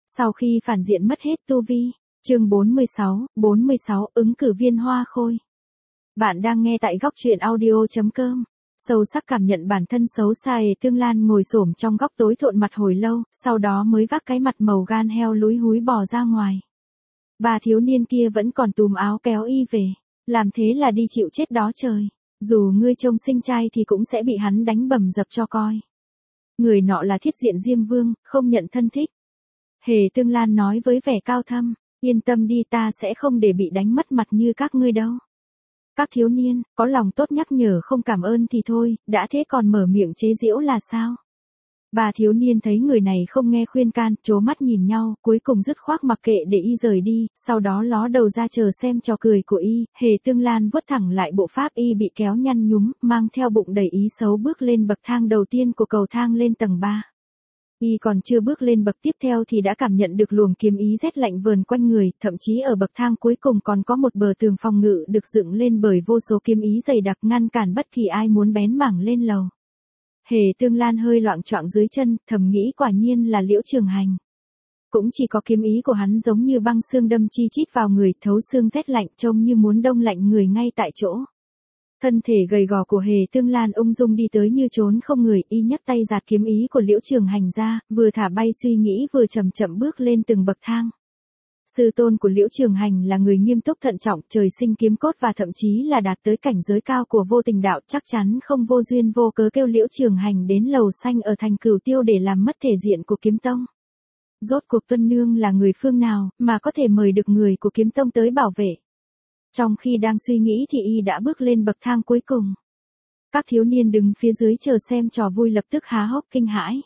Sau khi phản diện mất hết tu vi. Chương 46, ứng cử viên Hoa Khôi. Bạn đang nghe tại góc truyện audio.com. Sâu sắc cảm nhận bản thân xấu xa Tương Lan ngồi xổm trong góc tối thộn mặt hồi lâu, sau đó mới vác cái mặt màu gan heo lúi húi bò ra ngoài. Bà thiếu niên kia vẫn còn túm áo kéo y về. Làm thế là đi chịu chết đó trời. Dù ngươi trông xinh trai thì cũng sẽ bị hắn đánh bầm dập cho coi. Người nọ là Thiết Diện Diêm Vương, không nhận thân thích. Hề Tương Lan nói với vẻ cao thâm, yên tâm đi, ta sẽ không để bị đánh mất mặt như các ngươi đâu. Các thiếu niên, có lòng tốt nhắc nhở không cảm ơn thì thôi, đã thế còn mở miệng chế giễu là sao? Bà thiếu niên thấy người này không nghe khuyên can, trố mắt nhìn nhau, cuối cùng dứt khoát mặc kệ để y rời đi, sau đó ló đầu ra chờ xem trò cười của y. Hề Tương Lan vuốt thẳng lại bộ pháp y bị kéo nhăn nhúm, mang theo bụng đầy ý xấu bước lên bậc thang đầu tiên của cầu thang lên tầng 3. Y còn chưa bước lên bậc tiếp theo thì đã cảm nhận được luồng kiếm ý rét lạnh vờn quanh người, thậm chí ở bậc thang cuối cùng còn có một bờ tường phòng ngự được dựng lên bởi vô số kiếm ý dày đặc ngăn cản bất kỳ ai muốn bén mảng lên lầu. Hề Tương Lan hơi loạng choạng dưới chân, thầm nghĩ quả nhiên là Liễu Trường Hành. Cũng chỉ có kiếm ý của hắn giống như băng xương đâm chi chít vào người, thấu xương rét lạnh, trông như muốn đông lạnh người ngay tại chỗ. Thân thể gầy gò của Hề Tương Lan ung dung đi tới như trốn không người, y nhấc tay giạt kiếm ý của Liễu Trường Hành ra, vừa thả bay suy nghĩ vừa chậm chậm bước lên từng bậc thang. Sư tôn của Liễu Trường Hành là người nghiêm túc thận trọng, trời sinh kiếm cốt và thậm chí là đạt tới cảnh giới cao của vô tình đạo, chắc chắn không vô duyên vô cớ kêu Liễu Trường Hành đến lầu xanh ở thành Cửu Tiêu để làm mất thể diện của kiếm tông. Rốt cuộc Tuân Nương là người phương nào mà có thể mời được người của kiếm tông tới bảo vệ? Trong khi đang suy nghĩ thì y đã bước lên bậc thang cuối cùng. Các thiếu niên đứng phía dưới chờ xem trò vui lập tức há hốc kinh hãi.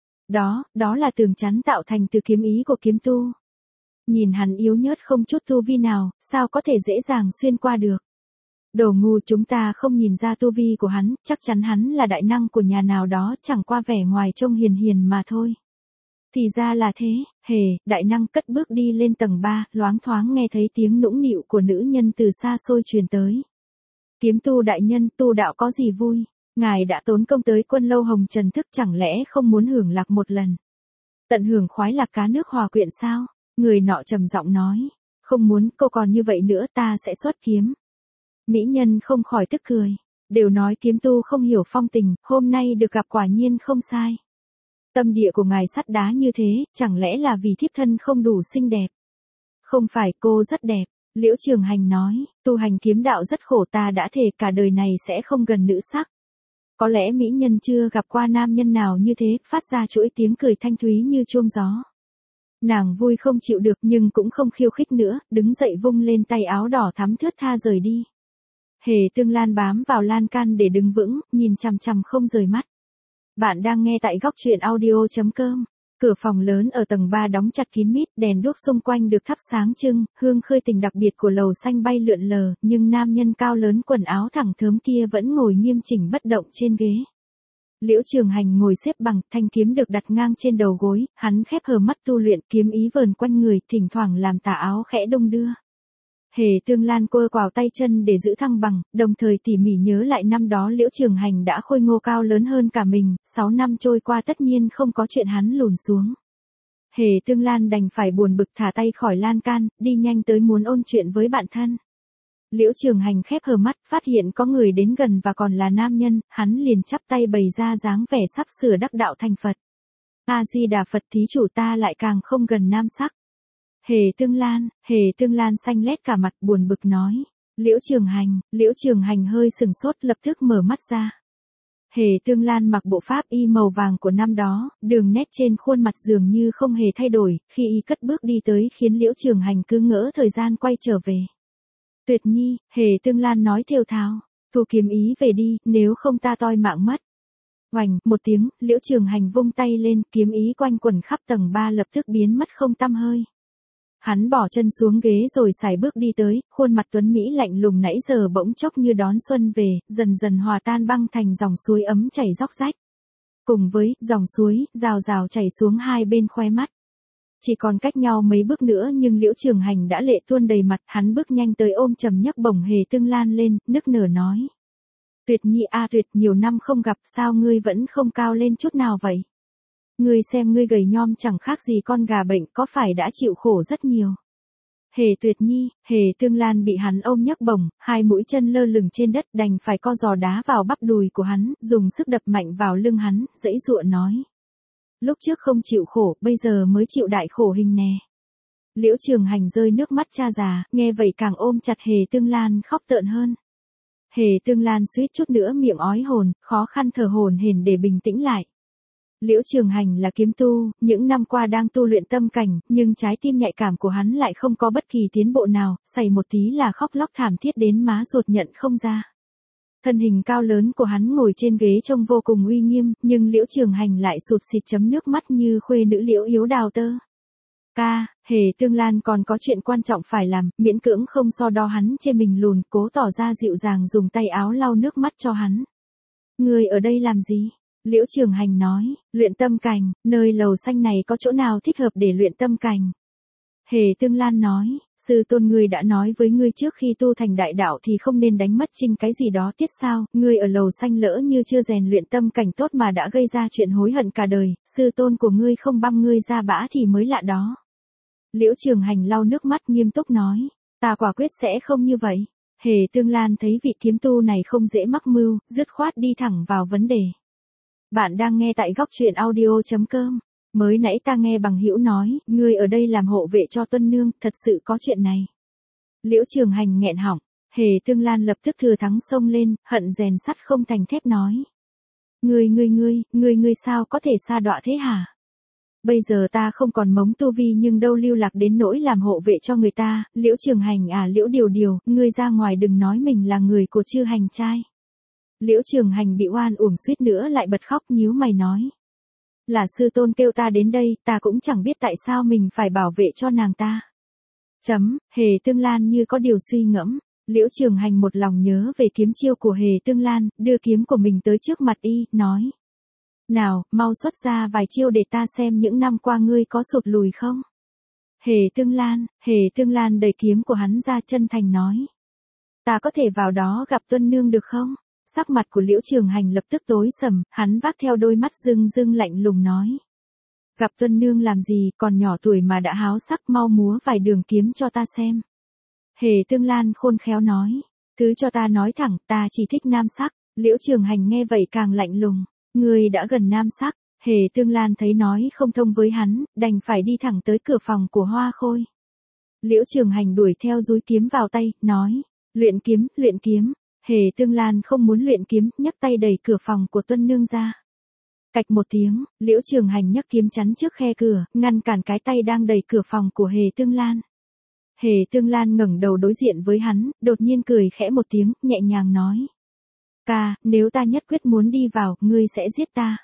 Đó là tường chắn tạo thành từ kiếm ý của kiếm tu. Nhìn hắn yếu nhớt không chút tu vi nào, sao có thể dễ dàng xuyên qua được. Đồ ngu, chúng ta không nhìn ra tu vi của hắn, chắc chắn hắn là đại năng của nhà nào đó, chẳng qua vẻ ngoài trông hiền hiền mà thôi. Thì ra là thế. Hề, đại năng cất bước đi lên tầng 3, loáng thoáng nghe thấy tiếng nũng nịu của nữ nhân từ xa xôi truyền tới. Kiếm tu đại nhân, tu đạo có gì vui? Ngài đã tốn công tới Quân Lâu Hồng Trần thức, chẳng lẽ không muốn hưởng lạc một lần? Tận hưởng khoái lạc cá nước hòa quyện sao? Người nọ trầm giọng nói. Không muốn, cô còn như vậy nữa ta sẽ xuất kiếm. Mỹ nhân không khỏi tức cười. Đều nói kiếm tu không hiểu phong tình, hôm nay được gặp quả nhiên không sai. Tâm địa của ngài sắt đá như thế, chẳng lẽ là vì thiếp thân không đủ xinh đẹp? Không phải, cô rất đẹp. Liễu Trường Hành nói, tu hành kiếm đạo rất khổ, ta đã thề cả đời này sẽ không gần nữ sắc. Có lẽ mỹ nhân chưa gặp qua nam nhân nào như thế, phát ra chuỗi tiếng cười thanh thúy như chuông gió. Nàng vui không chịu được nhưng cũng không khiêu khích nữa, đứng dậy vung lên tay áo đỏ thắm thướt tha rời đi. Hề Tương Lan bám vào lan can để đứng vững, nhìn chằm chằm không rời mắt. Bạn đang nghe tại góc truyện audio.com. Cửa phòng lớn ở tầng 3 đóng chặt kín mít, đèn đuốc xung quanh được thắp sáng trưng, hương khơi tình đặc biệt của lầu xanh bay lượn lờ, nhưng nam nhân cao lớn quần áo thẳng thớm kia vẫn ngồi nghiêm chỉnh bất động trên ghế. Liễu Trường Hành ngồi xếp bằng, thanh kiếm được đặt ngang trên đầu gối, hắn khép hờ mắt tu luyện, kiếm ý vờn quanh người, thỉnh thoảng làm tà áo khẽ đung đưa. Hề Tương Lan quơ quào tay chân để giữ thăng bằng, đồng thời tỉ mỉ nhớ lại năm đó Liễu Trường Hành đã khôi ngô cao lớn hơn cả mình, 6 năm trôi qua tất nhiên không có chuyện hắn lùn xuống. Hề Tương Lan đành phải buồn bực thả tay khỏi lan can, đi nhanh tới muốn ôn chuyện với bạn thân. Liễu Trường Hành khép hờ mắt, phát hiện có người đến gần và còn là nam nhân, hắn liền chắp tay bày ra dáng vẻ sắp sửa đắc đạo thành Phật. A-di-đà Phật, thí chủ ta lại càng không gần nam sắc. Hề Tương Lan xanh lét cả mặt buồn bực nói. Liễu Trường Hành hơi sừng sốt lập tức mở mắt ra. Hề Tương Lan mặc bộ pháp y màu vàng của năm đó, đường nét trên khuôn mặt dường như không hề thay đổi, khi y cất bước đi tới khiến Liễu Trường Hành cứ ngỡ thời gian quay trở về. Tuyệt nhi, Hề Tương Lan nói thều thào, thu kiếm ý về đi, nếu không ta toi mạng mất. Oành, một tiếng, Liễu Trường Hành vung tay lên, kiếm ý quanh quẩn khắp tầng 3 lập tức biến mất không tăm hơi. Hắn bỏ chân xuống ghế rồi sải bước đi tới, khuôn mặt tuấn Mỹ lạnh lùng nãy giờ bỗng chốc như đón xuân về, dần dần hòa tan băng thành dòng suối ấm chảy róc rách. Cùng với dòng suối, rào rào chảy xuống hai bên khóe mắt. Chỉ còn cách nhau mấy bước nữa nhưng Liễu Trường Hành đã lệ tuôn đầy mặt, hắn bước nhanh tới ôm chầm nhấc bổng Hề Tương Lan lên, nức nở nói. Tuyệt nhi a Tuyệt, nhiều năm không gặp sao ngươi vẫn không cao lên chút nào vậy? Ngươi xem ngươi gầy nhom chẳng khác gì con gà bệnh, có phải đã chịu khổ rất nhiều. Hề Tuyệt Nhi, Hề Tương Lan bị hắn ôm nhấc bổng, hai mũi chân lơ lửng trên đất, đành phải co giò đá vào bắp đùi của hắn, dùng sức đập mạnh vào lưng hắn, giãy giụa nói. Lúc trước không chịu khổ, bây giờ mới chịu đại khổ hình nè. Liễu Trường Hành rơi nước mắt cha già, nghe vậy càng ôm chặt Hề Tương Lan khóc tợn hơn. Hề Tương Lan suýt chút nữa miệng ói hồn, khó khăn thở hổn hển để bình tĩnh lại. Liễu Trường Hành là kiếm tu, những năm qua đang tu luyện tâm cảnh, nhưng trái tim nhạy cảm của hắn lại không có bất kỳ tiến bộ nào, xảy một tí là khóc lóc thảm thiết đến má ruột nhận không ra. Thân hình cao lớn của hắn ngồi trên ghế trông vô cùng uy nghiêm, nhưng Liễu Trường Hành lại sụt sịt chấm nước mắt như khuê nữ Liễu Yếu Đào tơ. Ca, Hề Tương Lan còn có chuyện quan trọng phải làm, miễn cưỡng không so đo hắn chê mình lùn, cố tỏ ra dịu dàng dùng tay áo lau nước mắt cho hắn. Người ở đây làm gì? Liễu Trường Hành nói, luyện tâm cảnh, nơi lầu xanh này có chỗ nào thích hợp để luyện tâm cảnh? Hề Tương Lan nói, sư tôn ngươi đã nói với ngươi trước khi tu thành đại đạo thì không nên đánh mất trinh cái gì đó tiết sao, ngươi ở lầu xanh lỡ như chưa rèn luyện tâm cảnh tốt mà đã gây ra chuyện hối hận cả đời, sư tôn của ngươi không băm ngươi ra bã thì mới lạ đó. Liễu Trường Hành lau nước mắt nghiêm túc nói, ta quả quyết sẽ không như vậy. Hề Tương Lan thấy vị kiếm tu này không dễ mắc mưu, dứt khoát đi thẳng vào vấn đề. Bạn đang nghe tại góc truyện audio.com. Mới nãy ta nghe bằng hữu nói, ngươi ở đây làm hộ vệ cho Tuân Nương, thật sự có chuyện này. Liễu Trường Hành nghẹn họng, Hề Tương Lan lập tức thừa thắng xông lên, hận rèn sắt không thành thép nói. Ngươi sao có thể sa đọa thế hả? Bây giờ ta không còn mống tu vi nhưng đâu lưu lạc đến nỗi làm hộ vệ cho người ta, Liễu Trường Hành à Liễu Điều, ngươi ra ngoài đừng nói mình là người của Chư Hành trai. Liễu Trường Hành bị oan uổng suýt nữa lại bật khóc nhíu mày nói. Là sư tôn kêu ta đến đây, ta cũng chẳng biết tại sao mình phải bảo vệ cho nàng ta. Hề Tương Lan như có điều suy ngẫm, Liễu Trường Hành một lòng nhớ về kiếm chiêu của Hề Tương Lan, đưa kiếm của mình tới trước mặt y, nói. Nào, mau xuất ra vài chiêu để ta xem những năm qua ngươi có sụt lùi không? Hề Tương Lan đẩy kiếm của hắn ra chân thành nói. Ta có thể vào đó gặp Tuân Nương được không? Sắc mặt của Liễu Trường Hành lập tức tối sầm, hắn vác theo đôi mắt rưng lạnh lùng nói. Gặp Tuân Nương làm gì, còn nhỏ tuổi mà đã háo sắc, mau múa vài đường kiếm cho ta xem. Hề Tương Lan khôn khéo nói. Cứ cho ta nói thẳng, ta chỉ thích nam sắc. Liễu Trường Hành nghe vậy càng lạnh lùng. Ngươi đã gần nam sắc. Hề Tương Lan thấy nói không thông với hắn, đành phải đi thẳng tới cửa phòng của Hoa Khôi. Liễu Trường Hành đuổi theo dúi kiếm vào tay, nói. Luyện kiếm. Hề Tương Lan không muốn luyện kiếm, nhấc tay đẩy cửa phòng của Tuân Nương ra. Cạch một tiếng, Liễu Trường Hành nhấc kiếm chắn trước khe cửa, ngăn cản cái tay đang đẩy cửa phòng của Hề Tương Lan. Hề Tương Lan ngẩng đầu đối diện với hắn, đột nhiên cười khẽ một tiếng, nhẹ nhàng nói. Ca, nếu ta nhất quyết muốn đi vào, ngươi sẽ giết ta.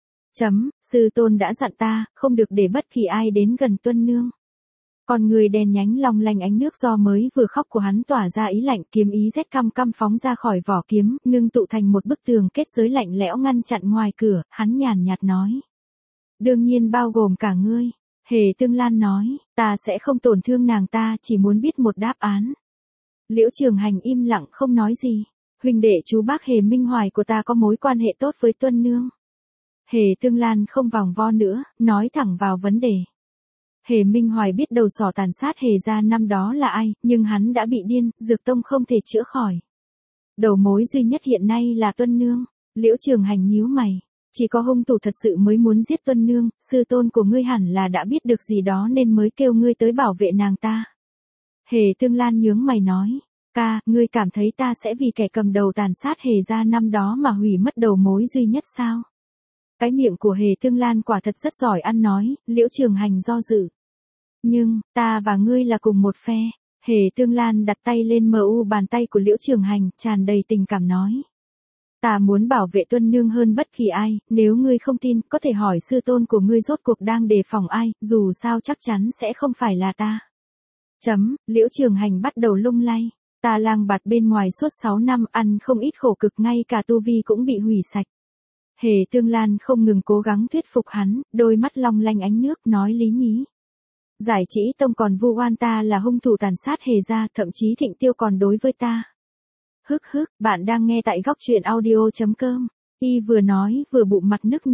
Sư tôn đã dặn ta, không được để bất kỳ ai đến gần Tuân Nương. Con người đen nhánh long lanh ánh nước do mới vừa khóc của hắn tỏa ra ý lạnh, kiếm ý rét căm phóng ra khỏi vỏ kiếm, ngưng tụ thành một bức tường kết giới lạnh lẽo ngăn chặn ngoài cửa, hắn nhàn nhạt nói. Đương nhiên bao gồm cả ngươi. Hề Tương Lan nói, ta sẽ không tổn thương nàng ta, chỉ muốn biết một đáp án. Liễu Trường Hành im lặng không nói gì. Huynh đệ chú bác Hề Minh Hoài của ta có mối quan hệ tốt với Tuân Nương. Hề Tương Lan không vòng vo nữa, nói thẳng vào vấn đề. Hề Minh Hoài biết đầu sỏ tàn sát Hề gia năm đó là ai, nhưng hắn đã bị điên, Dược Tông không thể chữa khỏi. Đầu mối duy nhất hiện nay là Tuân Nương. Liễu Trường Hành nhíu mày. Chỉ có hung thủ thật sự mới muốn giết Tuân Nương, sư tôn của ngươi hẳn là đã biết được gì đó nên mới kêu ngươi tới bảo vệ nàng ta. Hề Tương Lan nhướng mày nói. Ca, ngươi cảm thấy ta sẽ vì kẻ cầm đầu tàn sát Hề gia năm đó mà hủy mất đầu mối duy nhất sao? Cái miệng của Hề Tương Lan quả thật rất giỏi ăn nói, Liễu Trường Hành do dự. Nhưng, ta và ngươi là cùng một phe. Hề Tương Lan đặt tay lên bàn tay của Liễu Trường Hành, tràn đầy tình cảm nói. Ta muốn bảo vệ Tuân Nương hơn bất kỳ ai, nếu ngươi không tin, có thể hỏi sư tôn của ngươi rốt cuộc đang đề phòng ai, dù sao chắc chắn sẽ không phải là ta. Liễu Trường Hành bắt đầu lung lay. Ta lang bạt bên ngoài suốt 6 năm, ăn không ít khổ cực, ngay cả tu vi cũng bị hủy sạch. Hề Tương Lan không ngừng cố gắng thuyết phục hắn, đôi mắt long lanh ánh nước nói lý nhí. Giải Chỉ Tông còn vu oan ta là hung thủ tàn sát Hề gia, thậm chí Thịnh Tiêu còn đối với ta. Bạn đang nghe tại góc truyện audio.com. Y vừa nói vừa bụng mặt nức nở.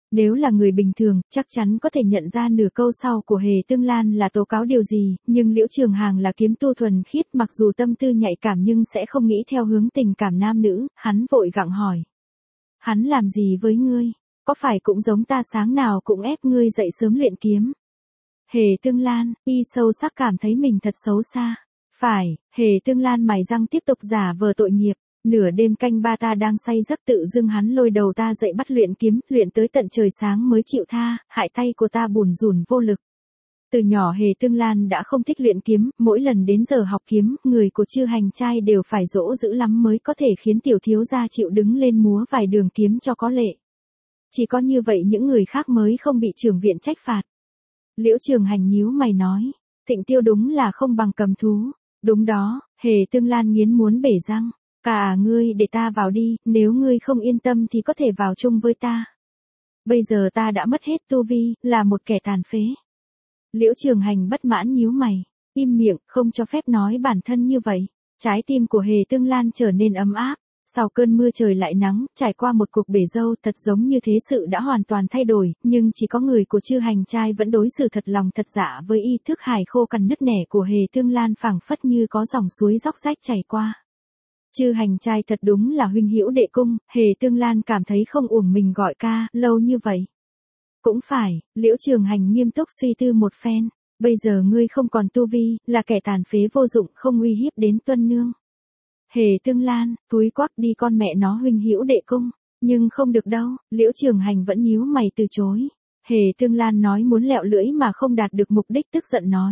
Nếu là người bình thường, chắc chắn có thể nhận ra nửa câu sau của Hề Tương Lan là tố cáo điều gì, nhưng Liễu Trường Hàng là kiếm tu thuần khiết, mặc dù tâm tư nhạy cảm nhưng sẽ không nghĩ theo hướng tình cảm nam nữ, hắn vội gặng hỏi. Hắn làm gì với ngươi? Có phải cũng giống ta sáng nào cũng ép ngươi dậy sớm luyện kiếm? Hề Tương Lan, y sâu sắc cảm thấy mình thật xấu xa. Phải, Hề Tương Lan mài răng tiếp tục giả vờ tội nghiệp. Nửa đêm canh ba ta đang say giấc tự dưng hắn lôi đầu ta dậy bắt luyện kiếm, luyện tới tận trời sáng mới chịu tha, hại tay của ta bùn rủn vô lực. Từ nhỏ Hề Tương Lan đã không thích luyện kiếm, mỗi lần đến giờ học kiếm, người của Chư Hành trai đều phải dỗ dữ lắm mới có thể khiến tiểu thiếu gia chịu đứng lên múa vài đường kiếm cho có lệ. Chỉ có như vậy những người khác mới không bị trưởng viện trách phạt. Liễu Trường Hành nhíu mày nói, Thịnh Tiêu đúng là không bằng cầm thú. Đúng đó, Hề Tương Lan nghiến muốn bể răng. Cả ngươi để ta vào đi, nếu ngươi không yên tâm thì có thể vào chung với ta. Bây giờ ta đã mất hết tu vi, là một kẻ tàn phế. Liễu Trường Hành bất mãn nhíu mày, im miệng, không cho phép nói bản thân như vậy. Trái tim của Hề Tương Lan trở nên ấm áp. Sau cơn mưa trời lại nắng, trải qua một cuộc bể dâu thật giống như thế sự đã hoàn toàn thay đổi, nhưng chỉ có người của Chư Hành trai vẫn đối xử thật lòng thật dạ với y thức hài khô cằn nứt nẻ của Hề Tương Lan phảng phất như có dòng suối róc rách chảy qua. Chư Hành trai thật đúng là huynh hữu đệ cung, Hề Tương Lan cảm thấy không uổng mình gọi ca, lâu như vậy. Cũng phải, Liễu Trường Hành nghiêm túc suy tư một phen, bây giờ ngươi không còn tu vi, là kẻ tàn phế vô dụng không uy hiếp đến tuân nương. Hề Tương Lan, túi quắc đi con mẹ nó huynh hữu đệ cung, nhưng không được đâu, Liễu Trường Hành vẫn nhíu mày từ chối. Hề Tương Lan nói muốn lẹo lưỡi mà không đạt được mục đích tức giận nói.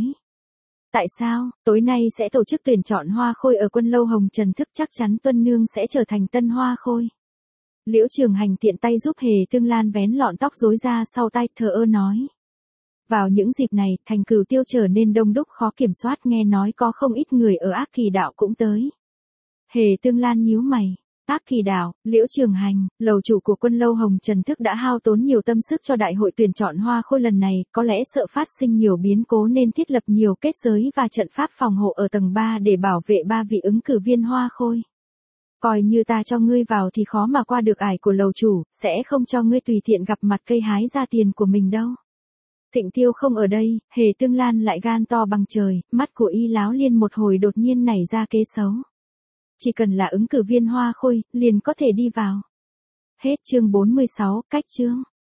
Tại sao, tối nay sẽ tổ chức tuyển chọn hoa khôi ở quân lâu Hồng Trần Thức chắc chắn tuân nương sẽ trở thành tân hoa khôi. Liễu Trường Hành tiện tay giúp Hề Tương Lan vén lọn tóc rối ra sau tai thờ ơ nói. Vào những dịp này, thành Cửu Tiêu trở nên đông đúc khó kiểm soát nghe nói có không ít người ở Ác Kỳ Đạo cũng tới. Hề Tương Lan nhíu mày. Ác Kỳ Đạo, Liễu Trường Hành, lầu chủ của quân lâu Hồng Trần Thức đã hao tốn nhiều tâm sức cho đại hội tuyển chọn hoa khôi lần này, có lẽ sợ phát sinh nhiều biến cố nên thiết lập nhiều kết giới và trận pháp phòng hộ ở tầng 3 để bảo vệ 3 vị ứng cử viên hoa khôi. Coi như ta cho ngươi vào thì khó mà qua được ải của lầu chủ, sẽ không cho ngươi tùy tiện gặp mặt cây hái ra tiền của mình đâu. Thịnh Tiêu không ở đây, Hề Tương Lan lại gan to bằng trời, mắt của y láo liên một hồi đột nhiên nảy ra kế xấu. Chỉ cần là ứng cử viên hoa khôi, liền có thể đi vào. Hết chương 46, cách chương.